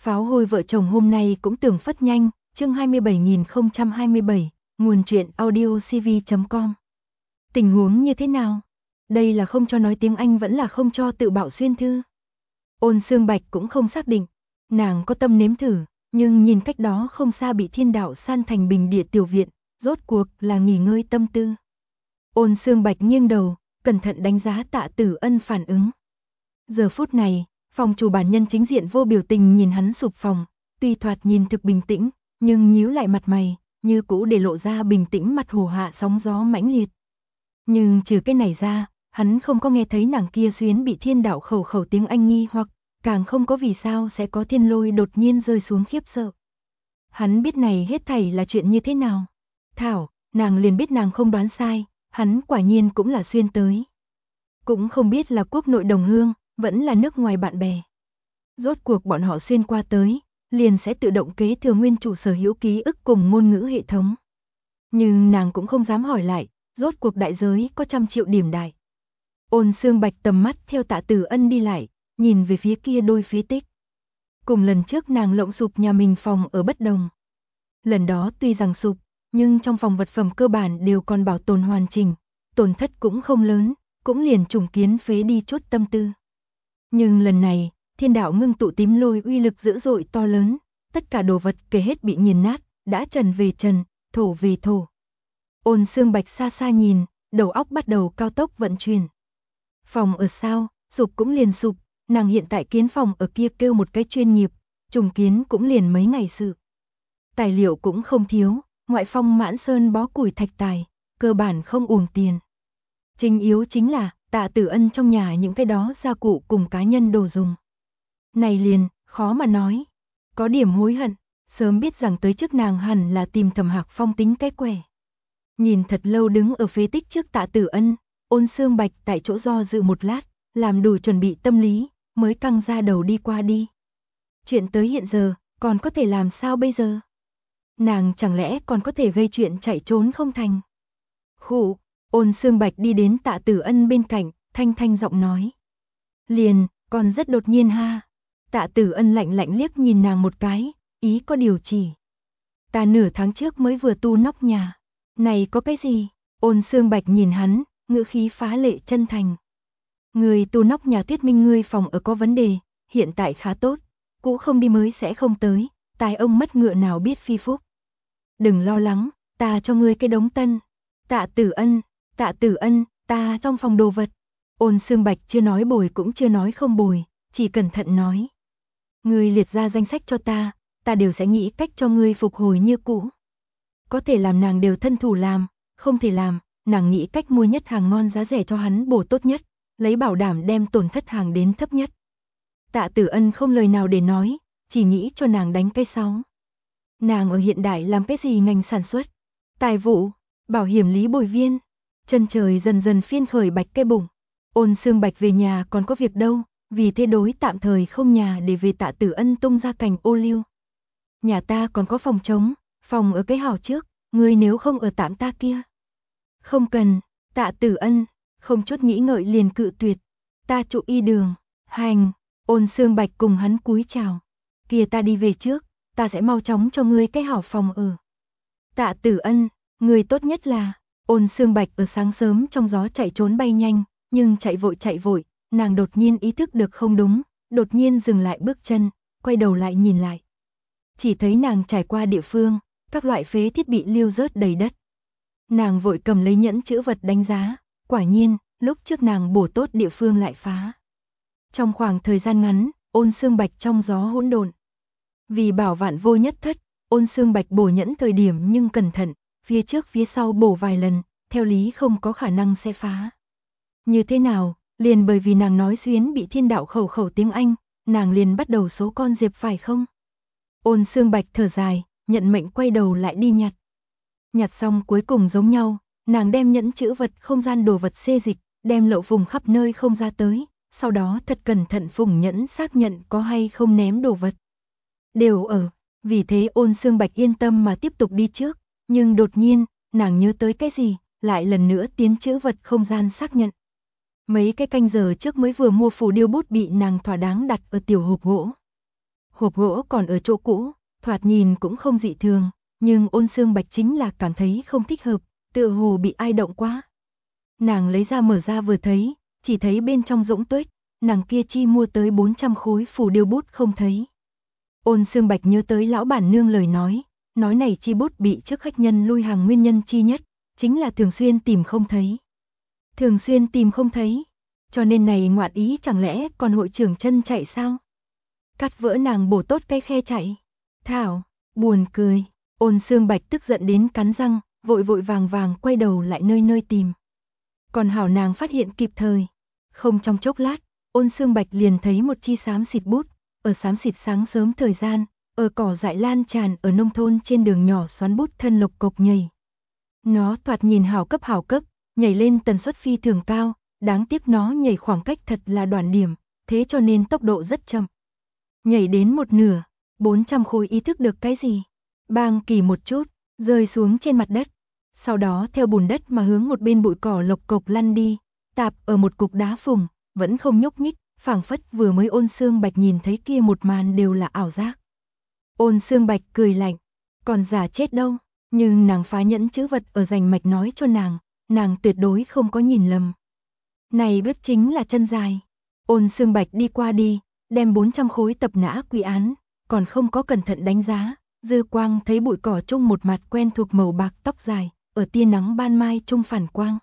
Pháo hôi vợ chồng hôm nay cũng tưởng phất nhanh, chương 27027, nguồn truyện audiocv.com. Tình huống như thế nào? Đây là không cho nói tiếng Anh vẫn là không cho tự bảo xuyên thư? Ôn Sương Bạch cũng không xác định, nàng có tâm nếm thử, nhưng nhìn cách đó không xa bị thiên đạo san thành bình địa tiểu viện, rốt cuộc là nghỉ ngơi tâm tư. Ôn Sương Bạch nghiêng đầu, cẩn thận đánh giá Tạ Tử Ân phản ứng. Giờ phút này, phòng chủ bản nhân chính diện vô biểu tình nhìn hắn sụp phòng, tuy thoạt nhìn thực bình tĩnh, nhưng nhíu lại mặt mày, như cũ để lộ ra bình tĩnh mặt hồ hạ sóng gió mãnh liệt. Nhưng trừ cái này ra, hắn không có nghe thấy nàng kia xuyến bị thiên đạo khẩu khẩu tiếng Anh nghi hoặc, càng không có vì sao sẽ có thiên lôi đột nhiên rơi xuống khiếp sợ. Hắn biết này hết thảy là chuyện như thế nào. Thảo, nàng liền biết nàng không đoán sai, hắn quả nhiên cũng là xuyên tới. Cũng không biết là quốc nội đồng hương, vẫn là nước ngoài bạn bè. Rốt cuộc bọn họ xuyên qua tới, liền sẽ tự động kế thừa nguyên chủ sở hữu ký ức cùng ngôn ngữ hệ thống. Nhưng nàng cũng không dám hỏi lại, rốt cuộc đại giới có 100 triệu điểm đại. Ôn Sương Bạch tầm mắt theo Tạ Tử Ân đi lại, nhìn về phía kia đôi phế tích. Cùng lần trước nàng lộng sụp nhà mình phòng ở bất đồng. Lần đó tuy rằng sụp, nhưng trong phòng vật phẩm cơ bản đều còn bảo tồn hoàn chỉnh, tổn thất cũng không lớn, cũng liền trùng kiến phế đi chút tâm tư. Nhưng lần này, thiên đạo ngưng tụ tím lôi uy lực dữ dội to lớn, tất cả đồ vật kể hết bị nghiền nát, đã trần về trần, thổ về thổ. Ôn Sương Bạch xa xa nhìn, đầu óc bắt đầu cao tốc vận chuyển. Phòng ở sao, sụp cũng liền sụp, nàng hiện tại kiến phòng ở kia kêu một cái chuyên nghiệp, trùng kiến cũng liền mấy ngày sự. Tài liệu cũng không thiếu, ngoại phong mãn sơn bó củi thạch tài, cơ bản không uổng tiền. Chính yếu chính là, Tạ Tử Ân trong nhà những cái đó gia cụ cùng cá nhân đồ dùng. Này liền, khó mà nói. Có điểm hối hận, sớm biết rằng tới trước nàng hẳn là tìm Thẩm Hạc Phong tính cái quẻ. Nhìn thật lâu đứng ở phế tích trước Tạ Tử Ân, Ôn Sương Bạch tại chỗ do dự một lát, làm đủ chuẩn bị tâm lý, mới căng ra đầu đi qua đi. Chuyện tới hiện giờ, còn có thể làm sao bây giờ? Nàng chẳng lẽ còn có thể gây chuyện chạy trốn không thành? Khụ, Ôn Sương Bạch đi đến Tạ Tử Ân bên cạnh, thanh thanh giọng nói. Liền, còn rất đột nhiên ha. Tạ Tử Ân lạnh lạnh liếc nhìn nàng một cái, ý có điều chỉ. Ta nửa tháng trước mới vừa tu nóc nhà. Này có cái gì? Ôn Sương Bạch nhìn hắn, ngữ khí phá lệ chân thành. Người tu nóc nhà thuyết minh ngươi phòng ở có vấn đề, hiện tại khá tốt, cũ không đi mới sẽ không tới, tài ông mất ngựa nào biết phi phúc. Đừng lo lắng, ta cho ngươi cái đống tân. Tạ Tử Ân, ta trong phòng đồ vật. Ôn Sương Bạch chưa nói bồi cũng chưa nói không bồi, chỉ cẩn thận nói. Ngươi liệt ra danh sách cho ta đều sẽ nghĩ cách cho ngươi phục hồi như cũ. Có thể làm nàng đều thân thủ làm, không thể làm, nàng nghĩ cách mua nhất hàng ngon giá rẻ cho hắn bổ tốt nhất, lấy bảo đảm đem tổn thất hàng đến thấp nhất. Tạ Tử Ân không lời nào để nói, chỉ nghĩ cho nàng đánh cái sáo. Nàng ở hiện đại làm cái gì ngành sản xuất? Tài vụ, bảo hiểm lý bồi viên. Chân trời dần dần phiên khởi bạch cái bụng. Ôn Sương Bạch về nhà còn có việc đâu, vì thế đối tạm thời không nhà để về Tạ Tử Ân tung ra cành ô liu. Nhà ta còn có phòng trống, phòng ở cái hào trước, ngươi nếu không ở tạm ta kia. Không cần, Tạ Tử Ân, không chút nghĩ ngợi liền cự tuyệt. Ta trụ y đường, hành. Ôn Sương Bạch cùng hắn cúi chào. Kìa ta đi về trước, ta sẽ mau chóng cho ngươi cái hảo phòng ở. Tạ Tử Ân, ngươi tốt nhất là. Ôn Sương Bạch ở sáng sớm trong gió chạy trốn bay nhanh, nhưng chạy vội, nàng đột nhiên ý thức được không đúng, đột nhiên dừng lại bước chân, quay đầu lại nhìn lại. Chỉ thấy nàng trải qua địa phương, các loại phế thiết bị liêu rớt đầy đất. Nàng vội cầm lấy nhẫn chữ vật đánh giá, quả nhiên, lúc trước nàng bổ tốt địa phương lại phá. Trong khoảng thời gian ngắn, Ôn Sương Bạch trong gió hỗn độn. Vì bảo vạn vô nhất thất, Ôn Sương Bạch bổ nhẫn thời điểm nhưng cẩn thận, phía trước phía sau bổ vài lần, theo lý không có khả năng sẽ phá. Như thế nào, liền bởi vì nàng nói xuyến bị thiên đạo khẩu khẩu tiếng Anh, nàng liền bắt đầu số con diệp phải không? Ôn Sương Bạch thở dài, nhận mệnh quay đầu lại đi nhặt. Nhặt xong cuối cùng giống nhau, nàng đem nhẫn chữ vật không gian đồ vật xê dịch, đem lậu vùng khắp nơi không ra tới, sau đó thật cẩn thận phủng nhẫn xác nhận có hay không ném đồ vật. Đều ở, vì thế Ôn Sương Bạch yên tâm mà tiếp tục đi trước, nhưng đột nhiên, nàng nhớ tới cái gì, lại lần nữa tiến chữ vật không gian xác nhận. Mấy cái canh giờ trước mới vừa mua phù điêu bút bị nàng thỏa đáng đặt ở tiểu hộp gỗ. hộp gỗ còn ở chỗ cũ, thoạt nhìn cũng không dị thường, nhưng Ôn Xương Bạch chính là cảm thấy không thích hợp, tựa hồ bị ai động quá. Nàng lấy ra mở ra vừa thấy, chỉ thấy bên trong rỗng tuếch, nàng kia chi mua tới 400 khối phù điêu bút không thấy. Ôn Xương Bạch nhớ tới lão bản nương lời nói này chi bút bị trước khách nhân lui hàng nguyên nhân chi nhất, chính là thường xuyên tìm không thấy. Thường xuyên tìm không thấy, cho nên này ngoạn ý chẳng lẽ còn hội trưởng chân chạy sao? Cắt vỡ nàng bổ tốt cái khe chạy. Thảo, buồn cười, Ôn Xương Bạch tức giận đến cắn răng, vội vội vàng vàng quay đầu lại nơi nơi tìm. Còn hảo nàng phát hiện kịp thời. Không trong chốc lát, Ôn Xương Bạch liền thấy một chi xám xịt bút, ở xám xịt sáng sớm thời gian, ở cỏ dại lan tràn ở nông thôn trên đường nhỏ xoắn bút thân lộc cộc nhảy. Nó thoạt nhìn hảo cấp, nhảy lên tần suất phi thường cao, đáng tiếc nó nhảy khoảng cách thật là đoạn điểm, thế cho nên tốc độ rất chậm. Nhảy đến một nửa, 400 khối ý thức được cái gì? Bang kỳ một chút, rơi xuống trên mặt đất. Sau đó theo bùn đất mà hướng một bên bụi cỏ lộc cộc lăn đi, tạp ở một cục đá phùng, vẫn không nhúc nhích, phảng phất vừa mới Ôn Xương Bạch nhìn thấy kia một màn đều là ảo giác. Ôn Xương Bạch cười lạnh, còn giả chết đâu, nhưng nàng phá nhẫn chữ vật ở rành mạch nói cho nàng tuyệt đối không có nhìn lầm. Này bếp chính là chân dài. Ôn Xương Bạch đi qua đi, đem 400 khối tập nã quy án, còn không có cẩn thận đánh giá, dư quang thấy bụi cỏ chung một mặt quen thuộc màu bạc tóc dài, ở tia nắng ban mai chung phản quang.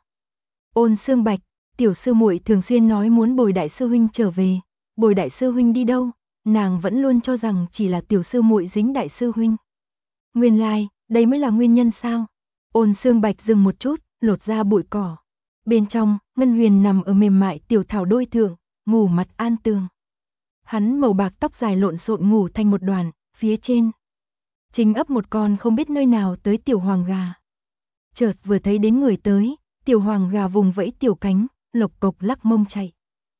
Ôn Xương Bạch, tiểu sư muội thường xuyên nói muốn bồi đại sư huynh trở về, bồi đại sư huynh đi đâu, nàng vẫn luôn cho rằng chỉ là tiểu sư muội dính đại sư huynh. Nguyên lai, đây mới là nguyên nhân sao? Ôn Xương Bạch dừng một chút, lột ra bụi cỏ. Bên trong, Ngân Huyền nằm ở mềm mại tiểu thảo đôi thượng, ngủ mặt an tường. Hắn màu bạc tóc dài lộn xộn ngủ thành một đoàn, phía trên chính ấp một con không biết nơi nào tới tiểu hoàng gà. Chợt vừa thấy đến người tới, tiểu hoàng gà vùng vẫy tiểu cánh, lộc cộc lắc mông chạy.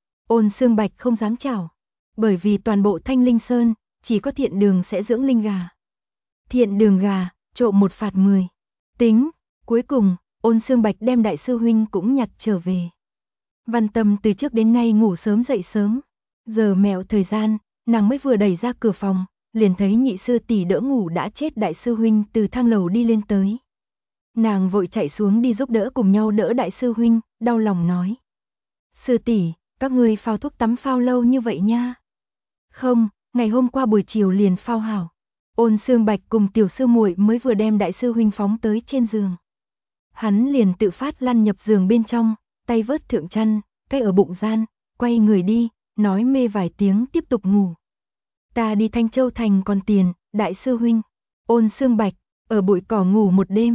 Ôn Xương Bạch không dám chào, bởi vì toàn bộ Thanh Linh Sơn, chỉ có Thiện Đường sẽ dưỡng linh gà. Thiện Đường gà, trộm một phạt 10. Tính, cuối cùng, Ôn Xương Bạch đem đại sư huynh cũng nhặt trở về. Văn Tâm từ trước đến nay ngủ sớm dậy sớm. Giờ mẹo thời gian, nàng mới vừa đẩy ra cửa phòng, liền thấy nhị sư tỷ đỡ ngủ đã chết đại sư huynh từ thang lầu đi lên tới. Nàng vội chạy xuống đi giúp đỡ cùng nhau đỡ đại sư huynh, đau lòng nói. Sư tỷ, các ngươi phao thuốc tắm phao lâu như vậy nha. Không, ngày hôm qua buổi chiều liền phao hảo. Ôn Xương Bạch cùng tiểu sư muội mới vừa đem đại sư huynh phóng tới trên giường. Hắn liền tự phát lăn nhập giường bên trong, tay vớt thượng chăn, cái ở bụng gian, quay người đi, nói mê vài tiếng tiếp tục ngủ. Ta đi Thanh Châu Thành còn tiền, đại sư huynh. Ôn Xương Bạch, ở bụi cỏ ngủ một đêm.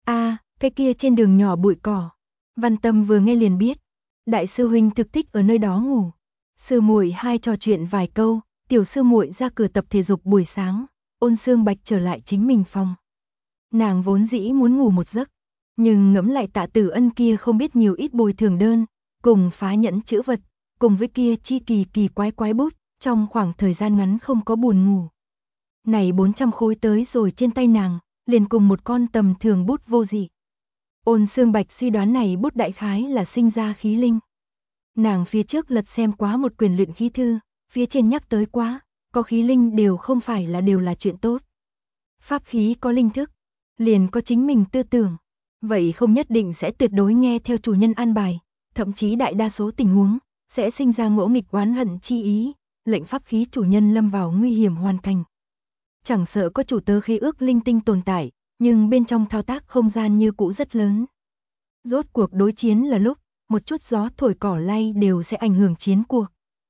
Cái kia trên đường nhỏ bụi cỏ. Văn Tâm vừa nghe liền biết. Đại sư huynh thực thích ở nơi đó ngủ. Sư muội hai trò chuyện vài câu, tiểu sư muội ra cửa tập thể dục buổi sáng. Ôn Xương Bạch trở lại chính mình phòng. Nàng vốn dĩ muốn ngủ một giấc, nhưng ngẫm lại Tạ Tử Ân kia không biết nhiều ít bồi thường đơn, cùng phá nhẫn chữ vật, cùng với kia chi kỳ quái bút, trong khoảng thời gian ngắn không có buồn ngủ. Này 400 khối tới rồi trên tay nàng, liền cùng một con tầm thường bút vô dị. Ôn Xương Bạch suy đoán này bút đại khái là sinh ra khí linh. Nàng phía trước lật xem quá một quyển luyện khí thư, phía trên nhắc tới quá, có khí linh đều không phải là đều là chuyện tốt. Pháp khí có linh thức, liền có chính mình tư tưởng, vậy không nhất định sẽ tuyệt đối nghe theo chủ nhân an bài, thậm chí đại đa số tình huống sẽ sinh ra ngỗ nghịch oán hận chi ý, lệnh pháp khí chủ nhân lâm vào nguy hiểm hoàn cảnh. Chẳng sợ có chủ tớ khí ước linh tinh tồn tại, nhưng bên trong thao tác không gian như cũ rất lớn. Rốt cuộc đối chiến là lúc, một chút gió thổi cỏ lay đều sẽ ảnh hưởng chiến cuộc.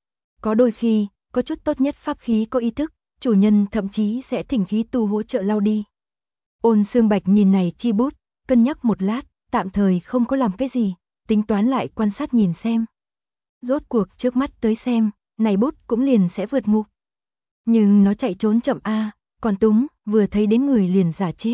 Có đôi khi, có chút tốt nhất pháp khí có ý thức, chủ nhân thậm chí sẽ thỉnh khí tu hỗ trợ lau đi. Ôn Xương Bạch nhìn này chi bút, cân nhắc một lát, tạm thời không có làm cái gì, tính toán lại quan sát nhìn xem. Rốt cuộc trước mắt tới xem, này bút cũng liền sẽ vượt ngục. Nhưng nó chạy trốn chậm còn túng, vừa thấy đến người liền giả chết.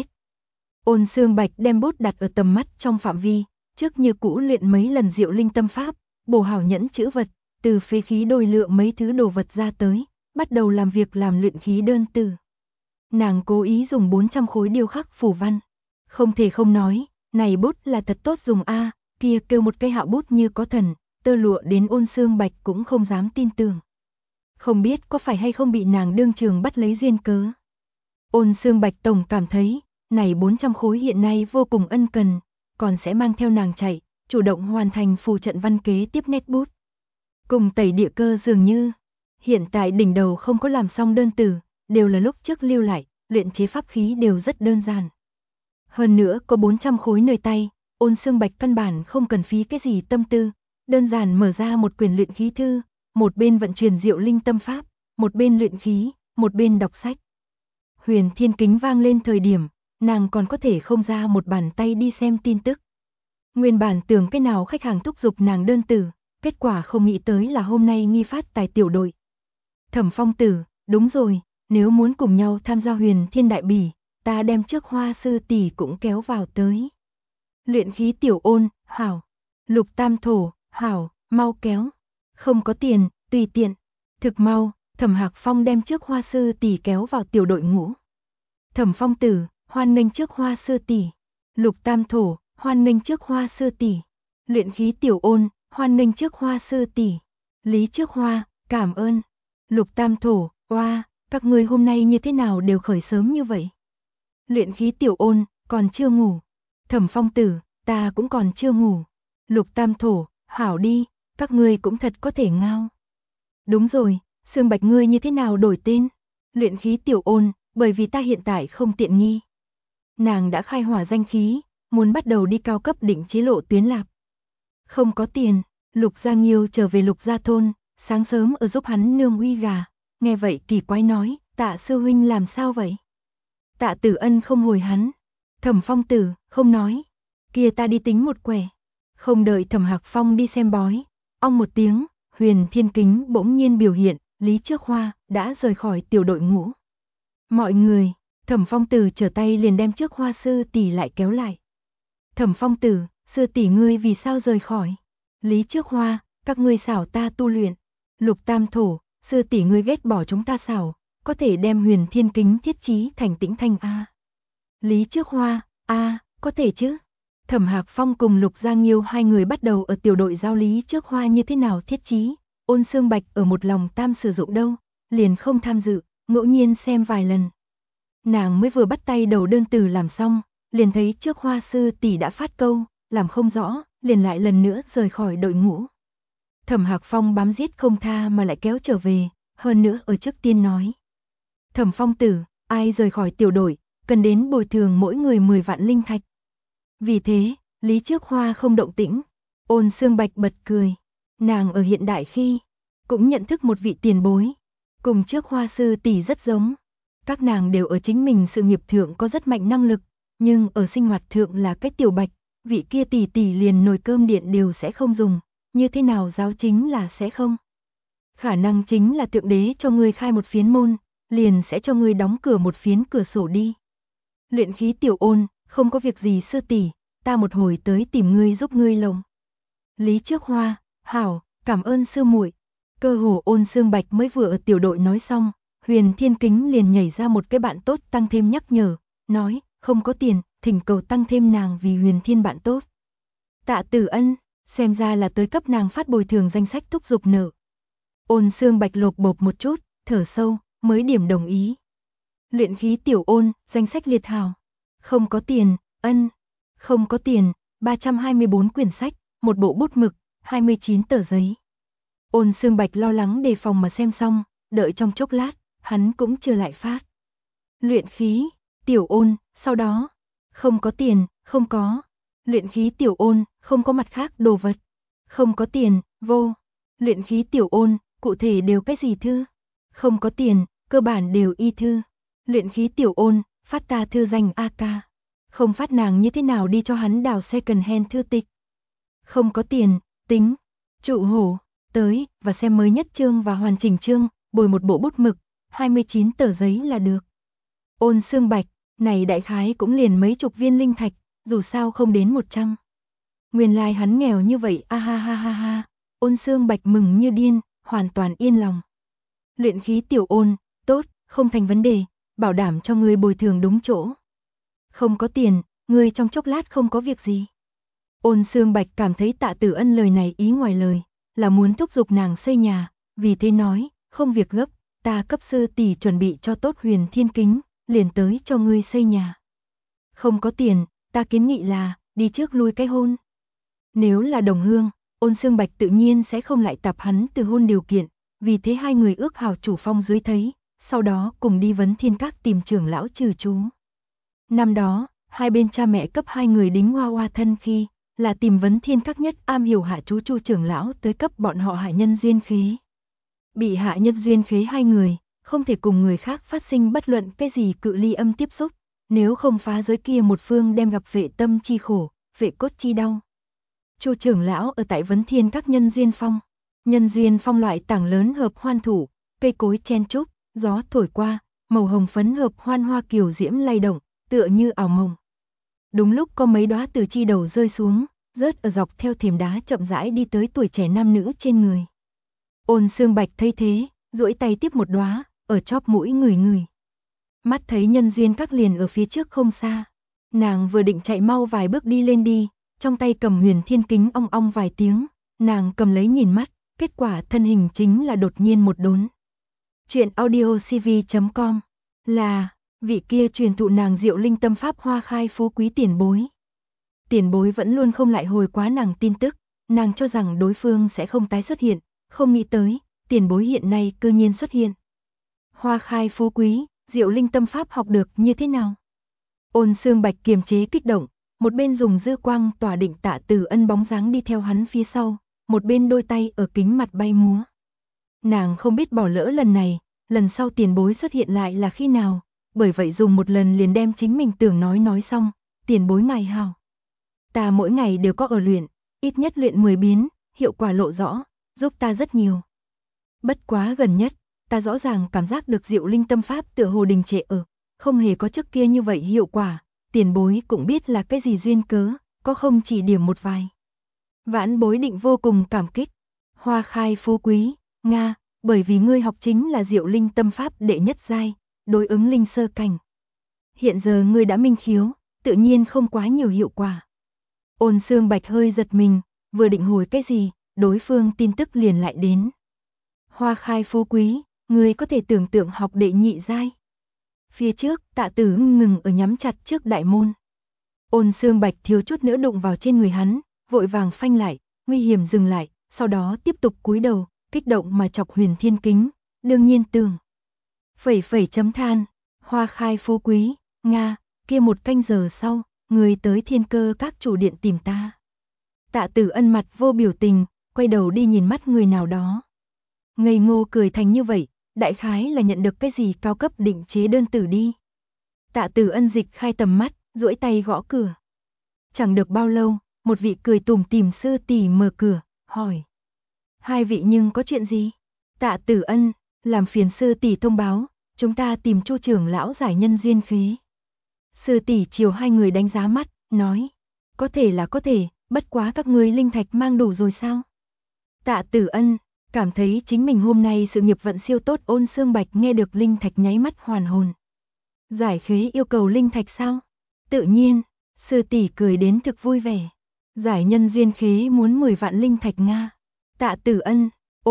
Ôn Xương Bạch đem bút đặt ở tầm mắt trong phạm vi, trước như cũ luyện mấy lần diệu linh tâm pháp, bổ hảo nhẫn chữ vật, từ phế khí đôi lựa mấy thứ đồ vật ra tới, bắt đầu làm việc làm luyện khí đơn từ. Nàng cố ý dùng 400 khối điêu khắc phù văn. Không thể không nói, này bút là thật tốt dùng kia kêu một cây hạo bút như có thần, tơ lụa đến Ôn Xương Bạch cũng không dám tin tưởng. Không biết có phải hay không bị nàng đương trường bắt lấy duyên cớ. Ôn Xương Bạch tổng cảm thấy, này 400 khối hiện nay vô cùng ân cần, còn sẽ mang theo nàng chạy, chủ động hoàn thành phù trận văn kế tiếp nét bút. Cùng tẩy địa cơ dường như, hiện tại đỉnh đầu không có làm xong đơn từ, đều là lúc trước lưu lại, luyện chế pháp khí đều rất đơn giản. Hơn nữa có 400 khối nơi tay, Ôn Xương Bạch căn bản không cần phí cái gì tâm tư, đơn giản mở ra một quyển luyện khí thư, một bên vận chuyển diệu linh tâm pháp, một bên luyện khí, một bên đọc sách. Huyền Thiên Kính vang lên thời điểm, nàng còn có thể không ra một bàn tay đi xem tin tức. Nguyên bản tưởng cái nào khách hàng thúc giục nàng đơn từ, kết quả không nghĩ tới là hôm nay nghi phát tài tiểu đội. Thẩm Phong Tử, đúng rồi, nếu muốn cùng nhau tham gia Huyền Thiên Đại Bỉ, ta đem trước Hoa sư tỷ cũng kéo vào tới. Luyện khí tiểu ôn, hảo. Lục Tam Thổ, hảo, mau kéo. Không có tiền, tùy tiện. Thực mau, Thẩm Hạc Phong đem trước Hoa sư tỷ kéo vào tiểu đội ngũ. Thẩm Phong Tử, hoan nghênh trước Hoa sư tỷ. Lục Tam Thổ, hoan nghênh trước Hoa sư tỷ. Luyện khí tiểu ôn, hoan nghênh trước Hoa sư tỷ. Lý Trước Hoa, cảm ơn. Lục Tam Thổ, oa, các ngươi hôm nay như thế nào đều khởi sớm như vậy? Luyện khí tiểu ôn, còn chưa ngủ. Thẩm Phong Tử, ta cũng còn chưa ngủ. Lục Tam Thổ, hảo đi, các ngươi cũng thật có thể ngao. Đúng rồi, Xương Bạch ngươi như thế nào đổi tên? Luyện khí tiểu ôn, bởi vì ta hiện tại không tiện nghi. Nàng đã khai hỏa danh khí, muốn bắt đầu đi cao cấp định chế lộ tuyến lạp. Không có tiền, Lục Gia Nghiêu trở về Lục Gia thôn, sáng sớm ở giúp hắn nương uy gà, nghe vậy kỳ quái nói, Tạ sư huynh làm sao vậy? Tạ Tử Ân không hồi hắn. Thẩm Phong Tử, không nói. Kia ta đi tính một quẻ. Không đợi Thẩm Hạc Phong đi xem bói, ong một tiếng, Huyền Thiên Kính bỗng nhiên biểu hiện, Lý Trước Hoa đã rời khỏi tiểu đội ngũ. Mọi người, Thẩm Phong Tử trở tay liền đem Trước Hoa sư tỷ lại kéo lại. Thẩm Phong Tử, sư tỷ ngươi vì sao rời khỏi? Lý Trước Hoa, các ngươi xảo ta tu luyện. Lục Tam Thổ, sư tỷ ngươi ghét bỏ chúng ta xảo, có thể đem Huyền Thiên Kính thiết trí thành Tĩnh Thanh a. Lý Trước Hoa, a, có thể chứ? Thẩm Hạc Phong cùng Lục Gia Nghiêu hai người bắt đầu ở tiểu đội giao Lý Trước Hoa như thế nào thiết trí, Ôn Xương Bạch ở một lòng tam sử dụng đâu, liền không tham dự, ngẫu nhiên xem vài lần. Nàng mới vừa bắt tay đầu đơn từ làm xong, liền thấy Trước Hoa sư tỷ đã phát câu, làm không rõ, liền lại lần nữa rời khỏi đội ngũ. Thẩm Hạc Phong bám giết không tha mà lại kéo trở về, hơn nữa ở trước tiên nói. Thẩm Phong Tử, ai rời khỏi tiểu đội, cần đến bồi thường mỗi người 10 vạn linh thạch. Vì thế, Lý Trước Hoa không động tĩnh. Ôn Xương Bạch bật cười. Nàng ở hiện đại khi, cũng nhận thức một vị tiền bối. Cùng Trước Hoa sư tỷ rất giống. Các nàng đều ở chính mình sự nghiệp thượng có rất mạnh năng lực, nhưng ở sinh hoạt thượng là cái tiểu bạch, vị kia tỷ tỷ liền nồi cơm điện đều sẽ không dùng, như thế nào giáo chính là sẽ không. Khả năng chính là thượng đế cho ngươi khai một phiến môn, liền sẽ cho ngươi đóng cửa một phiến cửa sổ đi. Luyện khí tiểu ôn, không có việc gì sư tỷ, ta một hồi tới tìm ngươi giúp ngươi lồng. Lý Trước Hoa, hảo, cảm ơn sư muội. Cơ hồ Ôn Xương Bạch mới vừa ở tiểu đội nói xong, Huyền Thiên Kính liền nhảy ra một cái bạn tốt tăng thêm nhắc nhở, nói, không có tiền, thỉnh cầu tăng thêm nàng vì Huyền Thiên bạn tốt. Tạ Tử Ân, xem ra là tới cấp nàng phát bồi thường danh sách thúc giục nợ. Ôn Xương Bạch lột bột một chút, thở sâu, mới điểm đồng ý. Luyện khí tiểu ôn, danh sách liệt hào. Không có tiền, ân. Không có tiền, 324 quyển sách, một bộ bút mực, 29 tờ giấy. Ôn Xương Bạch lo lắng đề phòng mà xem xong, đợi trong chốc lát, hắn cũng chưa lại phát. Luyện khí, tiểu ôn, sau đó, không có tiền, không có. Luyện khí tiểu ôn, không có mặt khác đồ vật. Không có tiền, vô. Luyện khí tiểu ôn, cụ thể đều cái gì thư? Không có tiền, cơ bản đều y thư. Luyện khí tiểu ôn, phát ta thư danh AK. Không phát nàng như thế nào đi cho hắn đào second hand thư tịch. Không có tiền, tính. Trụ hổ, tới, và xem mới nhất chương và hoàn chỉnh chương, bồi một bộ bút mực, 29 tờ giấy là được. Ôn Xương Bạch, này đại khái cũng liền mấy chục viên linh thạch, dù sao không đến 100. Nguyên lai hắn nghèo như vậy, a ha ha ha ha. Ôn Xương Bạch mừng như điên, hoàn toàn yên lòng. Luyện khí tiểu ôn, tốt, không thành vấn đề, bảo đảm cho ngươi bồi thường đúng chỗ. Không có tiền, ngươi trong chốc lát không có việc gì. Ôn Xương Bạch cảm thấy Tạ Tử Ân lời này ý ngoài lời, là muốn thúc giục nàng xây nhà, vì thế nói, không việc gấp, ta cấp sư tỷ chuẩn bị cho tốt huyền thiên kính, liền tới cho ngươi xây nhà. Không có tiền, ta kiến nghị là, đi trước lui cái hôn. Nếu là đồng hương, Ôn Xương Bạch tự nhiên sẽ không lại tạp hắn từ hôn điều kiện, vì thế hai người ước hảo chủ phong dưới thấy, sau đó cùng đi Vấn Thiên Các tìm trưởng lão trừ chú. Năm đó, hai bên cha mẹ cấp hai người đính hoa hoa thân khi, là tìm Vấn Thiên Các nhất am hiểu hạ chú Chu trưởng lão tới cấp bọn họ hạ nhân duyên khế. Bị hạ nhân duyên khế hai người, không thể cùng người khác phát sinh bất luận cái gì cự ly âm tiếp xúc, nếu không phá giới kia một phương đem gặp vệ tâm chi khổ, vệ cốt chi đau. Chu trưởng lão ở tại Vấn Thiên Các nhân duyên phong loại tảng lớn hợp hoan thủ, cây cối chen chúc, gió thổi qua, màu hồng phấn hợp hoan hoa kiều diễm lay động, tựa như ảo mộng. Đúng lúc có mấy đóa từ chi đầu rơi xuống, rớt ở dọc theo thềm đá chậm rãi đi tới tuổi trẻ nam nữ trên người. Ôn Xương Bạch thấy thế, duỗi tay tiếp một đóa, ở chóp mũi người. Mắt thấy nhân duyên các liền ở phía trước không xa, nàng vừa định chạy mau vài bước đi lên đi, trong tay cầm huyền thiên kính ong ong vài tiếng, nàng cầm lấy nhìn mắt, kết quả thân hình chính là đột nhiên một đốn. Chuyện audiocv.com là vị kia truyền thụ nàng Diệu Linh tâm pháp Hoa Khai phú quý tiền bối. Tiền bối vẫn luôn không lại hồi quá nàng tin tức, nàng cho rằng đối phương sẽ không tái xuất hiện, không nghĩ tới, tiền bối hiện nay cư nhiên xuất hiện. Hoa Khai phú quý, Diệu Linh tâm pháp học được như thế nào? Ôn Xương Bạch kiềm chế kích động, một bên dùng dư quang tỏa định Tạ Tử Ân bóng dáng đi theo hắn phía sau, một bên đôi tay ở kính mặt bay múa. Nàng không biết bỏ lỡ lần này, lần sau tiền bối xuất hiện lại là khi nào, bởi vậy dùng một lần liền đem chính mình tưởng nói xong, tiền bối ngài hào. Ta mỗi ngày đều có ở luyện, ít nhất luyện 10 biến, hiệu quả lộ rõ, giúp ta rất nhiều. Bất quá gần nhất, ta rõ ràng cảm giác được Diệu Linh tâm pháp tựa hồ đình trệ ở, không hề có trước kia như vậy hiệu quả, tiền bối cũng biết là cái gì duyên cớ, có không chỉ điểm một vài. Vãn bối định vô cùng cảm kích. Hoa Khai phú quý, Nga, bởi vì ngươi học chính là Diệu Linh tâm pháp đệ nhất giai, đối ứng linh sơ cảnh. Hiện giờ ngươi đã minh khiếu, tự nhiên không quá nhiều hiệu quả. Ôn Xương Bạch hơi giật mình, vừa định hồi cái gì, đối phương tin tức liền lại đến. Hoa Khai phú quý, ngươi có thể tưởng tượng học đệ nhị giai. Phía trước, Tạ Tử ngừng ở nhắm chặt trước đại môn. Ôn Xương Bạch thiếu chút nữa đụng vào trên người hắn, vội vàng phanh lại, nguy hiểm dừng lại, sau đó tiếp tục cúi đầu, kích động mà chọc huyền thiên kính, đương nhiên tưởng. Phẩy chấm than, Hoa Khai phú quý, Nga, kia một canh giờ sau, người tới Thiên Cơ Các chủ điện tìm ta. Tạ Tử Ân mặt vô biểu tình, quay đầu đi nhìn mắt người nào đó. Ngây ngô cười thành như vậy, đại khái là nhận được cái gì cao cấp định chế đơn tử đi. Tạ Tử Ân dịch khai tầm mắt, duỗi tay gõ cửa. Chẳng được bao lâu, một vị cười tủm tỉm sư tỷ mở cửa, hỏi. Hai vị nhưng có chuyện gì? Tạ Tử Ân, làm phiền sư tỷ thông báo, chúng ta tìm Chu trưởng lão giải nhân duyên khế. Sư tỷ chiều hai người đánh giá mắt, nói. Có thể là có thể, bất quá các ngươi linh thạch mang đủ rồi sao? Tạ Tử Ân, cảm thấy chính mình hôm nay sự nghiệp vận siêu tốt. Ôn Xương Bạch nghe được linh thạch nháy mắt hoàn hồn. Giải khế yêu cầu linh thạch sao? Tự nhiên, sư tỷ cười đến thực vui vẻ. Giải nhân duyên khế muốn 10 vạn linh thạch Nga. Tạ Tử Ân,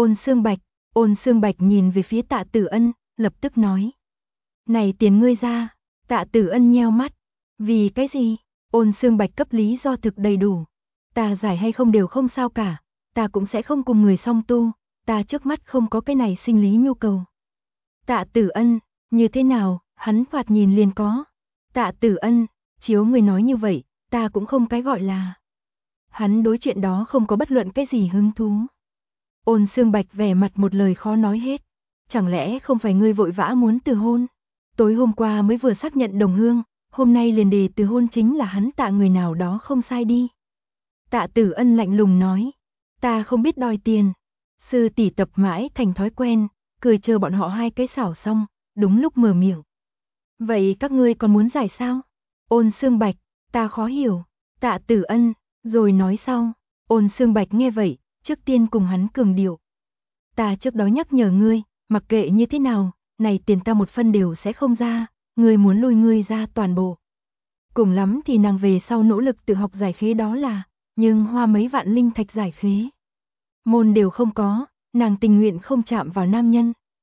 Ôn Xương Bạch nhìn về phía Tạ Tử Ân, lập tức nói. Này tiền ngươi ra. Tạ Tử Ân nheo mắt. Vì cái gì? Ôn Xương Bạch cấp lý do thực đầy đủ. Ta giải hay không đều không sao cả, ta cũng sẽ không cùng người song tu, ta trước mắt không có cái này sinh lý nhu cầu. Tạ Tử Ân, như thế nào, hắn thoạt nhìn liền có. Tạ Tử Ân, chiếu người nói như vậy, ta cũng không cái gọi là. Hắn đối chuyện đó không có bất luận cái gì hứng thú. Ôn Xương Bạch vẻ mặt một lời khó nói hết. Chẳng lẽ không phải ngươi vội vã muốn từ hôn? Tối hôm qua mới vừa xác nhận đồng hương, hôm nay liền đề từ hôn chính là hắn Tạ người nào đó không sai đi. Tạ Tử Ân lạnh lùng nói. Ta không biết đòi tiền. Sư tỷ tập mãi thành thói quen, cười chờ bọn họ hai cái xảo xong, đúng lúc mở miệng. Vậy các ngươi còn muốn giải sao? Ôn Xương Bạch, ta khó hiểu. Tạ Tử Ân, rồi nói sau. Ôn Xương Bạch nghe vậy, trước tiên cùng hắn cường điệu. Ta trước đó nhắc nhở ngươi, mặc kệ như thế nào, này tiền ta một phân đều sẽ không ra, ngươi muốn lui ngươi ra toàn bộ. Cùng lắm thì nàng về sau nỗ lực tự học giải khế đó là, nhưng hoa mấy vạn linh thạch giải khế. Môn đều không có, nàng tình nguyện không chạm vào nam nhân,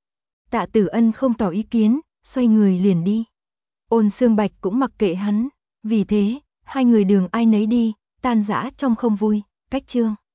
Tạ Tử Ân không tỏ ý kiến, xoay người liền đi. Ôn Sương Bạch cũng mặc kệ hắn, vì thế, hai người đường ai nấy đi, tan rã trong không vui. Cách chương